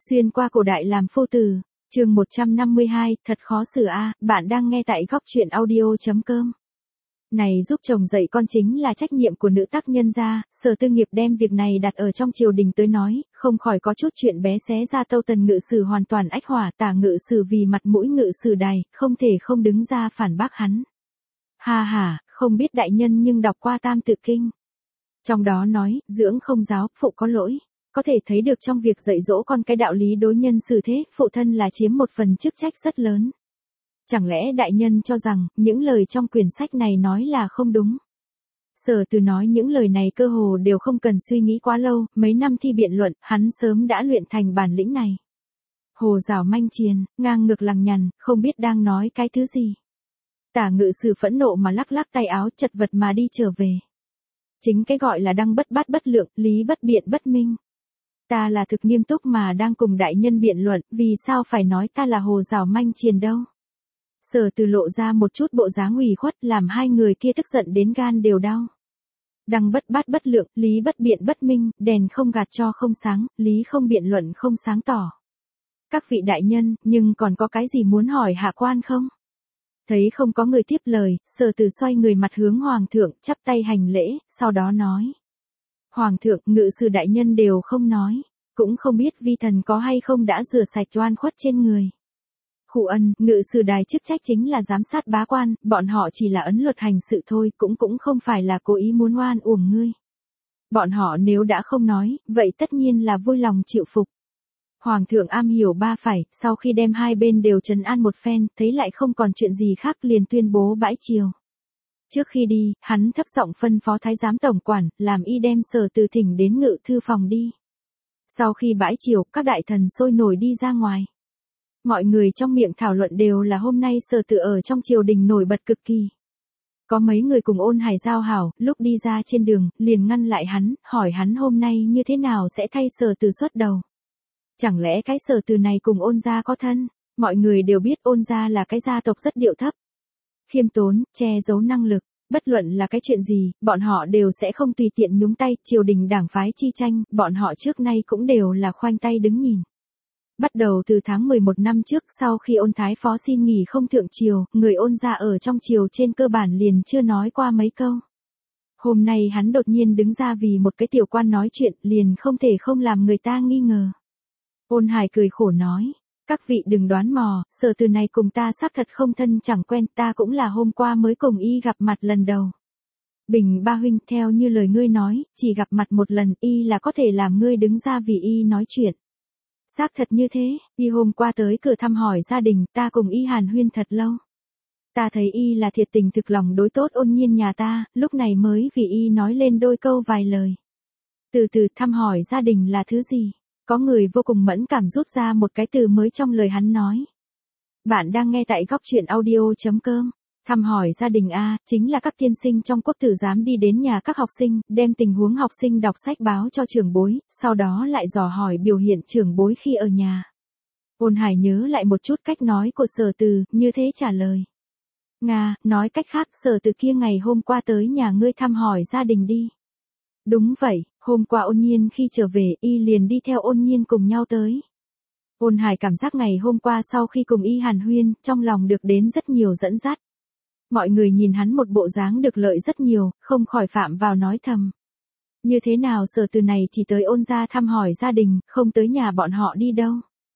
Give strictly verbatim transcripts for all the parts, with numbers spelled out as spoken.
Xuyên qua cổ đại làm phu tử, chương một trăm năm mươi hai, thật khó xử a, bạn đang nghe tại góc truyện audio.com. Này giúp chồng dạy con chính là trách nhiệm của nữ tác nhân gia, Sở Tư Nghiệp đem việc này đặt ở trong triều đình tới nói, không khỏi có chút chuyện bé xé ra Tâu Tần ngự sử hoàn toàn ách hỏa, Tả ngự sử vì mặt mũi ngự sử đài, không thể không đứng ra phản bác hắn. Ha ha, không biết đại nhân nhưng đọc qua Tam Tự Kinh. Trong đó nói, dưỡng không giáo, phụ có lỗi. Có thể thấy được trong việc dạy dỗ con cái đạo lý đối nhân xử thế, phụ thân là chiếm một phần chức trách rất lớn. Chẳng lẽ đại nhân cho rằng, những lời trong quyển sách này nói là không đúng? Sở Từ nói những lời này cơ hồ đều không cần suy nghĩ quá lâu, mấy năm thi biện luận, hắn sớm đã luyện thành bản lĩnh này. Hồ rào manh triền, ngang ngược lằng nhằng, không biết đang nói cái thứ gì. Tả ngự sử phẫn nộ mà lắc lắc tay áo, chật vật mà đi trở về. Chính cái gọi là đăng bất bát bất lượng, lý bất biện bất minh. Ta là thực nghiêm túc mà đang cùng đại nhân biện luận, vì sao phải nói ta là hồ rào manh triền đâu. Sở Từ lộ ra một chút bộ dáng ủy khuất, làm hai người kia tức giận đến gan đều đau. Đăng bất bát bất lượng, lý bất biện bất minh, đèn không gạt cho không sáng, lý không biện luận không sáng tỏ. Các vị đại nhân, nhưng còn có cái gì muốn hỏi hạ quan không? Thấy không có người tiếp lời, Sở Từ xoay người mặt hướng hoàng thượng, chắp tay hành lễ, sau đó nói. Hoàng thượng, ngự sử đại nhân đều không nói, cũng không biết vi thần có hay không đã rửa sạch oan khuất trên người. Khụ ân, ngự sử đài chức trách chính là giám sát bá quan, bọn họ chỉ là ấn luật hành sự thôi, cũng cũng không phải là cố ý muốn oan uổng ngươi. Bọn họ nếu đã không nói, vậy tất nhiên là vui lòng chịu phục. Hoàng thượng am hiểu ba phải, sau khi đem hai bên đều trấn an một phen, thấy lại không còn chuyện gì khác liền tuyên bố bãi triều. Trước khi đi, hắn thấp giọng phân phó thái giám tổng quản, làm y đem Sở Từ thỉnh đến ngự thư phòng đi. Sau khi bãi triều, các đại thần sôi nổi đi ra ngoài. Mọi người trong miệng thảo luận đều là hôm nay Sở Từ ở trong triều đình nổi bật cực kỳ. Có mấy người cùng Ôn Hải giao hảo, lúc đi ra trên đường, liền ngăn lại hắn, hỏi hắn hôm nay như thế nào sẽ thay Sở Từ xuất đầu. Chẳng lẽ cái Sở Từ này cùng Ôn gia có thân? Mọi người đều biết Ôn gia là cái gia tộc rất điệu thấp. Khiêm tốn, che giấu năng lực, bất luận là cái chuyện gì, bọn họ đều sẽ không tùy tiện nhúng tay, triều đình đảng phái chi tranh, bọn họ trước nay cũng đều là khoanh tay đứng nhìn. Bắt đầu từ tháng mười một năm trước, sau khi Ôn Thái Phó xin nghỉ không thượng triều, người Ôn gia ở trong triều trên cơ bản liền chưa nói qua mấy câu. Hôm nay hắn đột nhiên đứng ra vì một cái tiểu quan nói chuyện, liền không thể không làm người ta nghi ngờ. Ôn Hải cười khổ nói. Các vị đừng đoán mò, Sở Từ này cùng ta xác thật không thân chẳng quen, ta cũng là hôm qua mới cùng y gặp mặt lần đầu. Bình ba huynh, theo như lời ngươi nói, chỉ gặp mặt một lần, y là có thể làm ngươi đứng ra vì y nói chuyện. Xác thật như thế, y hôm qua tới cửa thăm hỏi gia đình, ta cùng y hàn huyên thật lâu. Ta thấy y là thiệt tình thực lòng đối tốt Ôn Nhiên nhà ta, lúc này mới vì y nói lên đôi câu vài lời. Từ từ thăm hỏi gia đình là thứ gì? Có người vô cùng mẫn cảm rút ra một cái từ mới trong lời hắn nói. Bạn đang nghe tại góc truyện audio.com. Thăm hỏi gia đình A, chính là các tiên sinh trong quốc tử giám đi đến nhà các học sinh, đem tình huống học sinh đọc sách báo cho trưởng bối, sau đó lại dò hỏi biểu hiện trưởng bối khi ở nhà. Ôn Hải nhớ lại một chút cách nói của Sở Từ, như thế trả lời. Nga, nói cách khác Sở Từ kia ngày hôm qua tới nhà ngươi thăm hỏi gia đình đi. Đúng vậy, hôm qua Ôn Nhiên khi trở về, y liền đi theo Ôn Nhiên cùng nhau tới. Ôn Hải cảm giác ngày hôm qua sau khi cùng y hàn huyên, trong lòng được đến rất nhiều dẫn dắt. Mọi người nhìn hắn một bộ dáng được lợi rất nhiều, không khỏi phạm vào nói thầm. Như thế nào Sở Từ này chỉ tới Ôn gia thăm hỏi gia đình, không tới nhà bọn họ đi đâu.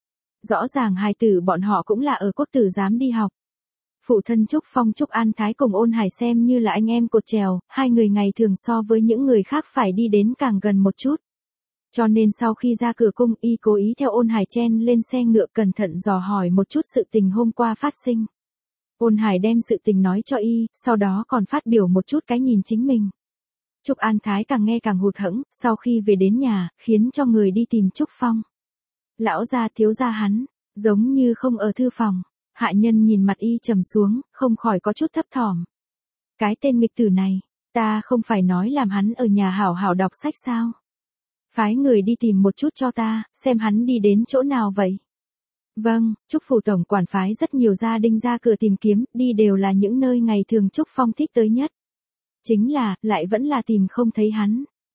Rõ ràng hài tử bọn họ cũng là ở quốc tử giám đi học. Phụ thân Trúc Phong Trúc An Thái cùng Ôn Hải xem như là anh em cột trèo, hai người ngày thường so với những người khác phải đi đến càng gần một chút. Cho nên sau khi ra cửa cung, y cố ý theo Ôn Hải chen lên xe ngựa cẩn thận dò hỏi một chút sự tình hôm qua phát sinh. Ôn Hải đem sự tình nói cho y, sau đó còn phát biểu một chút cái nhìn chính mình. Trúc An Thái càng nghe càng hụt hẫng, sau khi về đến nhà, khiến cho người đi tìm Trúc Phong. Lão gia thiếu gia hắn, giống như không ở thư phòng. Hạ nhân nhìn mặt y trầm xuống, không khỏi có chút thấp thỏm. Cái tên nghịch tử này, ta không phải nói làm hắn ở nhà hảo hảo đọc sách sao? Phái người đi tìm một chút cho ta, xem hắn đi đến chỗ nào vậy? Vâng, Trúc phủ tổng quản phái rất nhiều gia đình ra cửa tìm kiếm, đi đều là những nơi ngày thường Trúc Phong thích tới nhất. Chính là, lại vẫn là tìm không thấy hắn.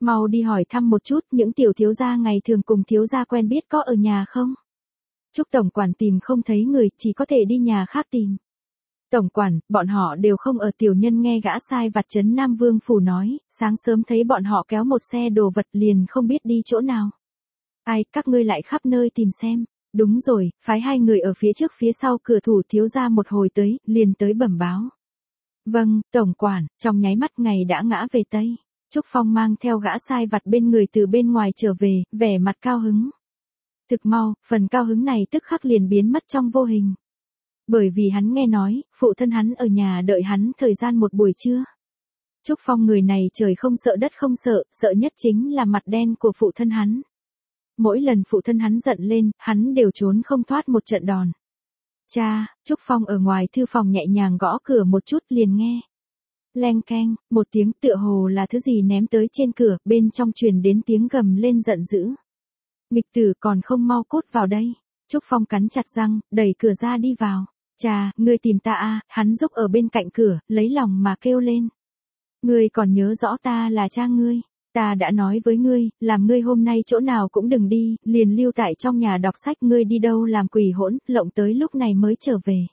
Mau đi hỏi thăm một chút những tiểu thiếu gia ngày thường cùng thiếu gia quen biết có ở nhà không? Trúc tổng quản tìm không thấy người, chỉ có thể đi nhà khác tìm. Tổng quản, bọn họ đều không ở. Tiểu nhân nghe gã sai vặt trấn Nam Vương phủ nói, sáng sớm thấy bọn họ kéo một xe đồ vật liền không biết đi chỗ nào. Ai, các ngươi lại khắp nơi tìm xem. Đúng rồi, phái hai người ở phía trước phía sau cửa thủ thiếu gia một hồi tới, liền tới bẩm báo. Vâng, tổng quản. Trong nháy mắt ngày đã ngã về Tây. Trúc Phong mang theo gã sai vặt bên người từ bên ngoài trở về, vẻ mặt cao hứng. Thực mau, phần cao hứng này tức khắc liền biến mất trong vô hình. Bởi vì hắn nghe nói, phụ thân hắn ở nhà đợi hắn thời gian một buổi trưa. Trúc Phong người này trời không sợ đất không sợ, sợ nhất chính là mặt đen của phụ thân hắn. Mỗi lần phụ thân hắn giận lên, hắn đều trốn không thoát một trận đòn. Cha, Trúc Phong ở ngoài thư phòng nhẹ nhàng gõ cửa một chút liền nghe. Leng keng, một tiếng tựa hồ là thứ gì ném tới trên cửa, bên trong truyền đến tiếng gầm lên giận dữ. Nghịch tử còn không mau cút vào đây. Trúc Phong cắn chặt răng, đẩy cửa ra đi vào. Cha, ngươi tìm ta à, hắn giúp ở bên cạnh cửa, lấy lòng mà kêu lên. Ngươi còn nhớ rõ ta là cha ngươi. Ta đã nói với ngươi, làm ngươi hôm nay chỗ nào cũng đừng đi, liền lưu tại trong nhà đọc sách, ngươi đi đâu làm quỷ hỗn, lộng tới lúc này mới trở về.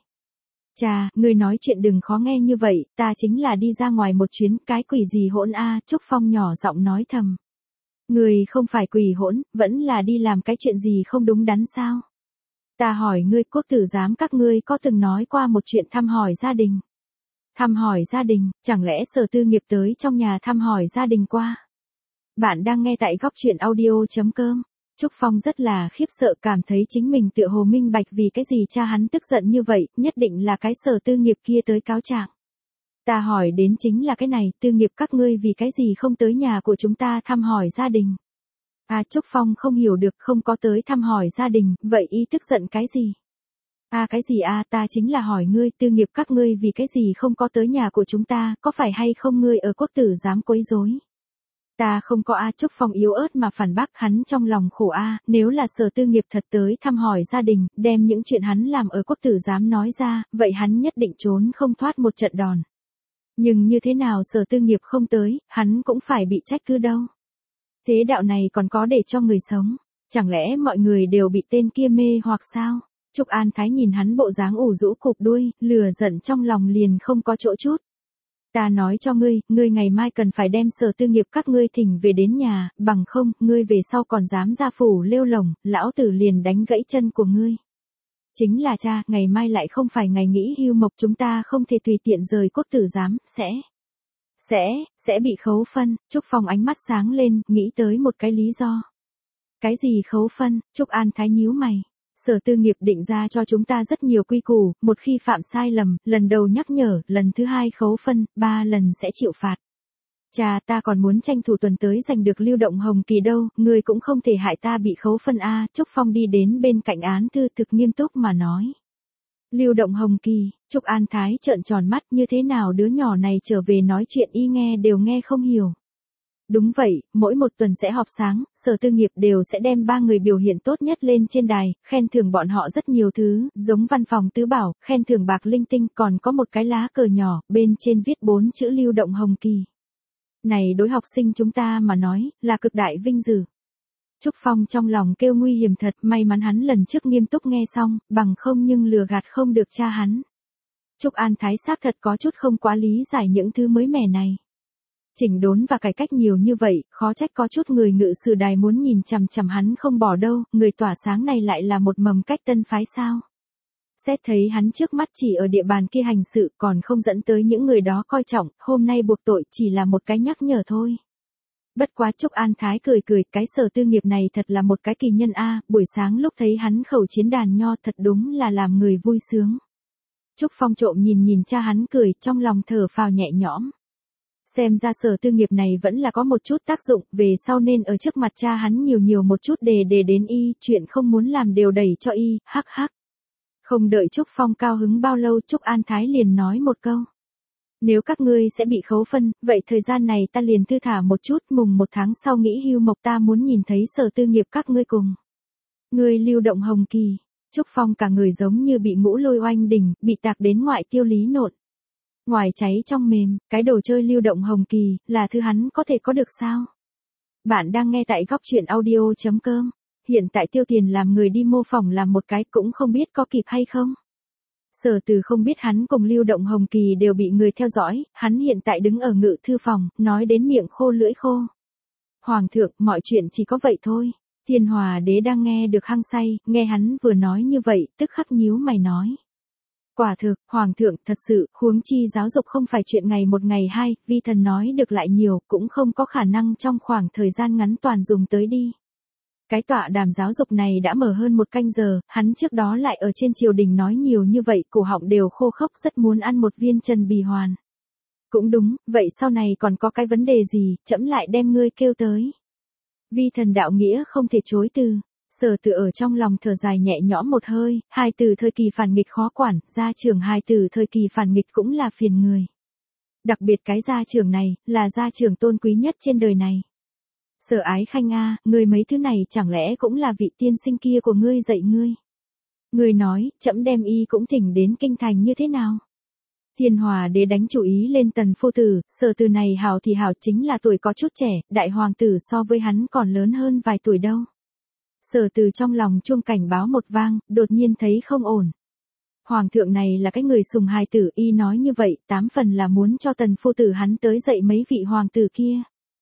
Cha, ngươi nói chuyện đừng khó nghe như vậy, ta chính là đi ra ngoài một chuyến, cái quỷ gì hỗn a? Trúc Phong nhỏ giọng nói thầm. Ngươi không phải quỷ hỗn, vẫn là đi làm cái chuyện gì không đúng đắn sao? Ta hỏi ngươi, quốc tử giám các ngươi có từng nói qua một chuyện thăm hỏi gia đình? Thăm hỏi gia đình, chẳng lẽ Sở Tư Nghiệp tới trong nhà thăm hỏi gia đình qua? Bạn đang nghe tại góc truyện audio chấm com. Trúc Phong rất là khiếp sợ, cảm thấy chính mình tựa hồ minh bạch vì cái gì cha hắn tức giận như vậy, nhất định là cái Sở Tư Nghiệp kia tới cáo trạng. Ta hỏi đến chính là cái này, Tư Nghiệp các ngươi vì cái gì không tới nhà của chúng ta thăm hỏi gia đình? À, Trúc Phong không hiểu được, không có tới thăm hỏi gia đình, vậy y tức giận cái gì? À cái gì à, ta chính là hỏi ngươi, Tư Nghiệp các ngươi vì cái gì không có tới nhà của chúng ta, có phải hay không ngươi ở quốc tử giám quấy rối? Ta không có a. Trúc Phong yếu ớt mà phản bác, hắn trong lòng khổ a, nếu là Sở Tư Nghiệp thật tới thăm hỏi gia đình, đem những chuyện hắn làm ở quốc tử giám nói ra, vậy hắn nhất định trốn không thoát một trận đòn. Nhưng như thế nào Sở Tư Nghiệp không tới, hắn cũng phải bị trách cứ đâu. Thế đạo này còn có để cho người sống, chẳng lẽ mọi người đều bị tên kia mê hoặc sao? Trúc An Thái nhìn hắn bộ dáng ủ rũ cụp đuôi, lừa giận trong lòng liền không có chỗ chút. Ta nói cho ngươi, ngươi ngày mai cần phải đem Sở Tư Nghiệp các ngươi thỉnh về đến nhà, bằng không, ngươi về sau còn dám ra phủ lêu lổng, lão tử liền đánh gãy chân của ngươi. Chính là cha, ngày mai lại không phải ngày nghỉ hưu mộc, chúng ta không thể tùy tiện rời quốc tử giám, sẽ, sẽ, sẽ bị khấu phân. Trúc Phong ánh mắt sáng lên, nghĩ tới một cái lý do. Cái gì khấu phân? Trúc An Thái nhíu mày. Sở Tư Nghiệp định ra cho chúng ta rất nhiều quy củ, một khi phạm sai lầm, lần đầu nhắc nhở, lần thứ hai khấu phân, ba lần sẽ chịu phạt. Cha, ta còn muốn tranh thủ tuần tới giành được lưu động hồng kỳ đâu, ngươi cũng không thể hại ta bị khấu phân a. Trúc Phong đi đến bên cạnh án thư thực nghiêm túc mà nói. Lưu động hồng kỳ, Trúc An Thái trợn tròn mắt, như thế nào đứa nhỏ này trở về nói chuyện y nghe đều nghe không hiểu. Đúng vậy, mỗi một tuần sẽ họp sáng, Sở Tư Nghiệp đều sẽ đem ba người biểu hiện tốt nhất lên trên đài, khen thưởng bọn họ rất nhiều thứ, giống văn phòng tứ bảo, khen thưởng bạc linh tinh, còn có một cái lá cờ nhỏ, bên trên viết bốn chữ lưu động hồng kỳ. Này đối học sinh chúng ta mà nói, là cực đại vinh dự. Trúc Phong trong lòng kêu nguy hiểm thật, may mắn hắn lần trước nghiêm túc nghe xong, bằng không nhưng lừa gạt không được cha hắn. Trúc An Thái xác thật có chút không quá lý giải những thứ mới mẻ này. Chỉnh đốn và cải cách nhiều như vậy, khó trách có chút người ngự sử đài muốn nhìn chằm chằm hắn không bỏ đâu, người tỏa sáng này lại là một mầm cách tân phái sao. Xét thấy hắn trước mắt chỉ ở địa bàn kia hành sự còn không dẫn tới những người đó coi trọng, hôm nay buộc tội chỉ là một cái nhắc nhở thôi. Bất quá Trúc An Thái cười cười, cái Sở Tư Nghiệp này thật là một cái kỳ nhân a, buổi sáng lúc thấy hắn khẩu chiến đàn nho thật đúng là làm người vui sướng. Trúc Phong trộm nhìn nhìn cha hắn cười, trong lòng thở phào nhẹ nhõm. Xem ra Sở Tư Nghiệp này vẫn là có một chút tác dụng, về sau nên ở trước mặt cha hắn nhiều nhiều một chút đề đề đến y, chuyện không muốn làm đều đẩy cho y, hắc hắc. Không đợi Trúc Phong cao hứng bao lâu, Trúc An Thái liền nói một câu. Nếu các ngươi sẽ bị khấu phân, vậy thời gian này ta liền thư thả một chút, mùng một tháng sau nghỉ hưu mộc ta muốn nhìn thấy Sở Tư Nghiệp các ngươi cùng. Ngươi lưu động hồng kỳ, Trúc Phong cả người giống như bị ngũ lôi oanh đỉnh, bị tạc đến ngoại tiêu lý nộn. Ngoài cháy trong mềm, cái đồ chơi lưu động hồng kỳ, là thứ hắn có thể có được sao? Bạn đang nghe tại góc chuyện audio chấm com. Hiện tại Tiêu Tiền làm người đi mô phỏng làm một cái cũng không biết có kịp hay không. Sở Từ không biết hắn cùng Lưu Động Hồng Kỳ đều bị người theo dõi, hắn hiện tại đứng ở ngự thư phòng, nói đến miệng khô lưỡi khô. Hoàng thượng, mọi chuyện chỉ có vậy thôi. Thiên Hòa đế đang nghe được hăng say, nghe hắn vừa nói như vậy, tức khắc nhíu mày nói. Quả thực, Hoàng thượng, thật sự, huống chi giáo dục không phải chuyện ngày một ngày hai, vi thần nói được lại nhiều, cũng không có khả năng trong khoảng thời gian ngắn toàn dùng tới đi. Cái tọa đàm giáo dục này đã mở hơn một canh giờ, hắn trước đó lại ở trên triều đình nói nhiều như vậy, cổ họng đều khô khốc, rất muốn ăn một viên trần bì hoàn. Cũng đúng, vậy sau này còn có cái vấn đề gì, trẫm lại đem ngươi kêu tới. Vi thần đạo nghĩa không thể chối từ. Sở Từ ở trong lòng thở dài nhẹ nhõm một hơi, hai từ thời kỳ phản nghịch khó quản, gia trưởng hai từ thời kỳ phản nghịch cũng là phiền người. Đặc biệt cái gia trưởng này, là gia trưởng tôn quý nhất trên đời này. Sở Ái Khanh a, ngươi mấy thứ này chẳng lẽ cũng là vị tiên sinh kia của ngươi dạy ngươi? Ngươi nói, trẫm đem y cũng thỉnh đến kinh thành như thế nào? Thiên Hòa đế đánh chủ ý lên Tần phu tử, Sở Từ này hảo thì hảo chính là tuổi có chút trẻ, đại hoàng tử so với hắn còn lớn hơn vài tuổi đâu. Sở Từ trong lòng chuông cảnh báo một vang, đột nhiên thấy không ổn. Hoàng thượng này là cái người sùng hài tử, y nói như vậy, tám phần là muốn cho Tần phu tử hắn tới dạy mấy vị hoàng tử kia.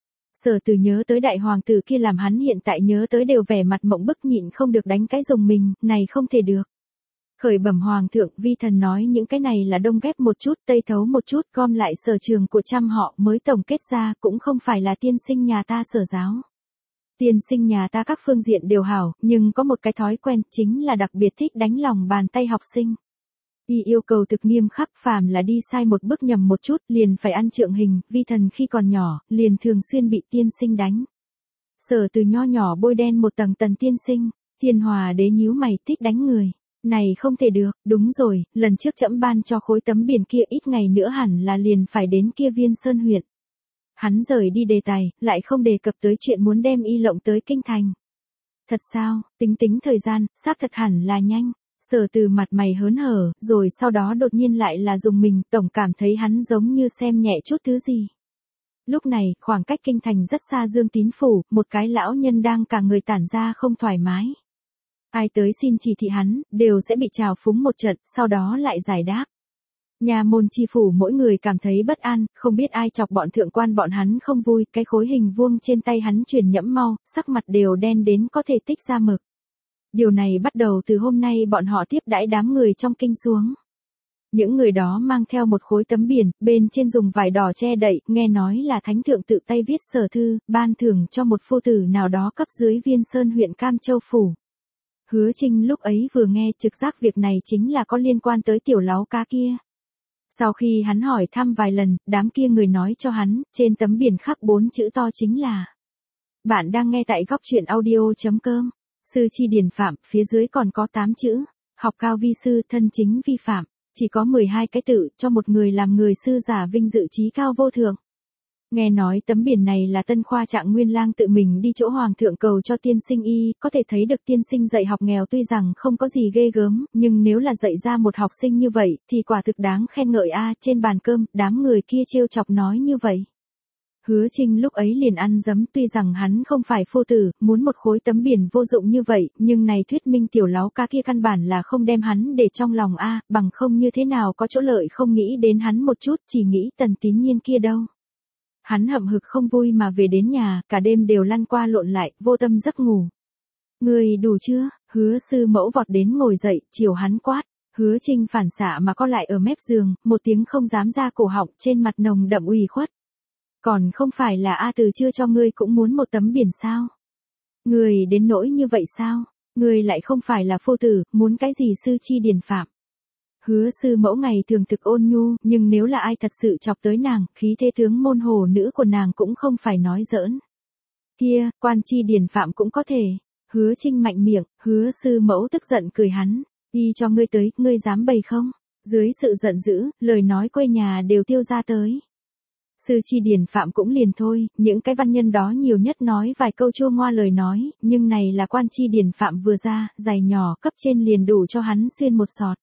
Sở Từ nhớ tới đại hoàng tử kia làm hắn hiện tại nhớ tới đều vẻ mặt mộng bức nhịn không được đánh cái rùng mình, này không thể được. Khởi bẩm Hoàng thượng, vi thần nói những cái này là đông ghép một chút, tây thấu một chút, gom lại sở trường của trăm họ mới tổng kết ra, cũng không phải là tiên sinh nhà ta sở giáo. Tiên sinh nhà ta các phương diện đều hảo, nhưng có một cái thói quen, chính là đặc biệt thích đánh lòng bàn tay học sinh. Y yêu cầu thực nghiêm khắc, phàm là đi sai một bước nhầm một chút, liền phải ăn trượng hình, vi thần khi còn nhỏ, liền thường xuyên bị tiên sinh đánh. Sở Từ nho nhỏ bôi đen một tầng tần tiên sinh, Thiên Hòa đế nhíu mày thích đánh người. Này không thể được, đúng rồi, lần trước trẫm ban cho khối tấm biển kia ít ngày nữa hẳn là liền phải đến kia Viên Sơn huyện. Hắn rời đi đề tài, lại không đề cập tới chuyện muốn đem y lộng tới kinh thành. Thật sao, tính tính thời gian, xác thật hẳn là nhanh. Sở Từ mặt mày hớn hở, rồi sau đó đột nhiên lại là dùng mình, tổng cảm thấy hắn giống như xem nhẹ chút thứ gì. Lúc này, khoảng cách kinh thành rất xa Dương Tín phủ, một cái lão nhân đang cả người tản ra không thoải mái. Ai tới xin chỉ thị hắn, đều sẽ bị trào phúng một trận, sau đó lại giải đáp. Nhà môn chi phủ mỗi người cảm thấy bất an, không biết ai chọc bọn thượng quan bọn hắn không vui, cái khối hình vuông trên tay hắn chuyển nhẫm mau, sắc mặt đều đen đến có thể tích ra mực. Điều này bắt đầu từ hôm nay bọn họ tiếp đãi đám người trong kinh xuống. Những người đó mang theo một khối tấm biển, bên trên dùng vải đỏ che đậy, nghe nói là thánh thượng tự tay viết sở thư, ban thưởng cho một phu tử nào đó cấp dưới Viên Sơn huyện Cam Châu phủ. Hứa Trinh lúc ấy vừa nghe trực giác việc này chính là có liên quan tới tiểu láo cá kia. Sau khi hắn hỏi thăm vài lần, đám kia người nói cho hắn, trên tấm biển khắc bốn chữ to chính là. Bạn đang nghe tại góc chuyện audio chấm com. Sư chi điển phạm, phía dưới còn có tám chữ. Học cao vi sư, thân chính vi phạm. Chỉ có mười hai cái tự, cho một người làm người sư giả vinh dự trí cao vô thượng. Nghe nói tấm biển này là Tân Khoa Trạng Nguyên Lang tự mình đi chỗ Hoàng thượng cầu cho tiên sinh y, có thể thấy được tiên sinh dạy học nghèo tuy rằng không có gì ghê gớm, nhưng nếu là dạy ra một học sinh như vậy, thì quả thực đáng khen ngợi a. Trên bàn cơm, đám người kia trêu chọc nói như vậy. Hứa Trinh lúc ấy liền ăn dấm, tuy rằng hắn không phải phu tử, muốn một khối tấm biển vô dụng như vậy, nhưng này thuyết minh tiểu láo ca kia căn bản là không đem hắn để trong lòng a, bằng không như thế nào có chỗ lợi không nghĩ đến hắn một chút, chỉ nghĩ Tần Tín Nhiên kia đâu. Hắn hậm hực không vui mà về đến nhà, cả đêm đều lăn qua lộn lại, vô tâm giấc ngủ. Người đủ chưa? Hứa sư mẫu vọt đến ngồi dậy, chiều hắn quát. Hứa Trinh phản xạ mà co lại ở mép giường, một tiếng không dám ra cổ họng, trên mặt nồng đậm ủy khuất. Còn không phải là A Từ chưa cho ngươi cũng muốn một tấm biển sao? Người đến nỗi như vậy sao? Người lại không phải là phu tử, muốn cái gì sư chi điển phạm? Hứa sư mẫu ngày thường thực ôn nhu, nhưng nếu là ai thật sự chọc tới nàng, khí thế tướng môn hồ nữ của nàng cũng không phải nói giỡn. Kia, quan chi điển phạm cũng có thể. Hứa Trinh mạnh miệng, hứa sư mẫu tức giận cười hắn. Đi cho ngươi tới, ngươi dám bày không? Dưới sự giận dữ, lời nói quê nhà đều tiêu ra tới. Sư chi điển phạm cũng liền thôi, những cái văn nhân đó nhiều nhất nói vài câu chua ngoa lời nói, nhưng này là quan chi điển phạm vừa ra, giày nhỏ cấp trên liền đủ cho hắn xuyên một sọt.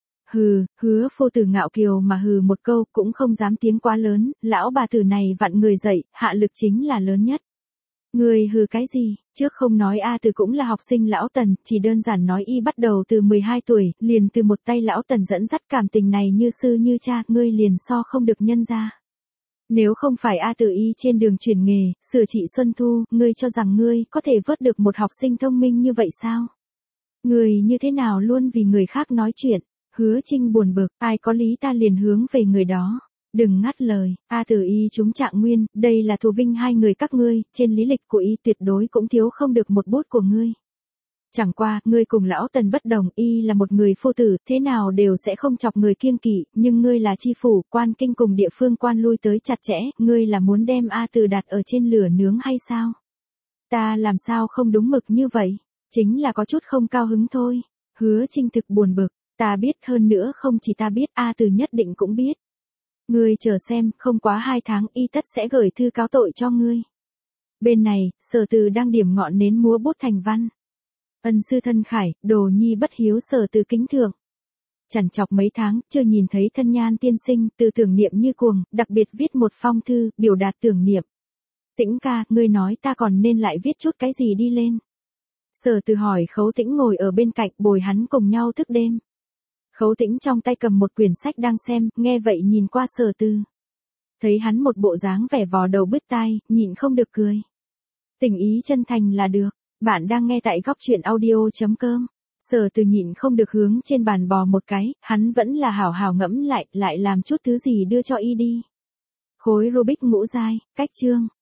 Hừ, hứa phu tử ngạo kiều mà hừ một câu cũng không dám tiếng quá lớn, lão bà tử này vặn người dậy, hạ lực chính là lớn nhất. Người hừ cái gì, trước không nói A Từ cũng là học sinh lão Tần, chỉ đơn giản nói y bắt đầu từ mười hai tuổi, liền từ một tay lão Tần dẫn dắt cảm tình này như sư như cha, ngươi liền so không được nhân ra. Nếu không phải A Từ y trên đường chuyển nghề, sửa trị Xuân Thu, ngươi cho rằng ngươi có thể vớt được một học sinh thông minh như vậy sao? Ngươi như thế nào luôn vì người khác nói chuyện, Hứa Trinh buồn bực, ai có lý ta liền hướng về người đó. Đừng ngắt lời, A Từ y chúng Trạng Nguyên, đây là thù vinh hai người các ngươi, trên lý lịch của y tuyệt đối cũng thiếu không được một bút của ngươi. Chẳng qua, ngươi cùng lão Tần bất đồng, y là một người phu tử, thế nào đều sẽ không chọc người kiêng kỵ, nhưng ngươi là chi phủ, quan kinh cùng địa phương quan lui tới chặt chẽ, ngươi là muốn đem A Từ đặt ở trên lửa nướng hay sao? Ta làm sao không đúng mực như vậy, chính là có chút không cao hứng thôi. Hứa Trinh thực buồn bực, ta biết hơn nữa không chỉ ta biết, A Từ nhất định cũng biết. Ngươi chờ xem, không quá hai tháng y tất sẽ gửi thư cáo tội cho ngươi. Bên này, Sở Từ đang điểm ngọn nến múa bút thành văn. Ân sư thân khải, đồ nhi bất hiếu Sở Từ kính thượng. Chằn chọc mấy tháng, chưa nhìn thấy thân nhan tiên sinh, từ tưởng niệm như cuồng, đặc biệt viết một phong thư, biểu đạt tưởng niệm. Tĩnh ca, ngươi nói ta còn nên lại viết chút cái gì đi lên. Sở Từ hỏi Khấu Tĩnh ngồi ở bên cạnh bồi hắn cùng nhau thức đêm. Khấu Tĩnh trong tay cầm một quyển sách đang xem, nghe vậy nhìn qua Sở Từ. Thấy hắn một bộ dáng vẻ vò đầu bứt tai, nhịn không được cười. Tình ý chân thành là được, bạn đang nghe tại góc truyện audio chấm com. Sở Từ nhịn không được hướng trên bàn bò một cái, hắn vẫn là hảo hảo ngẫm lại, lại làm chút thứ gì đưa cho y đi. Khối Rubik ngũ giai, cách chương.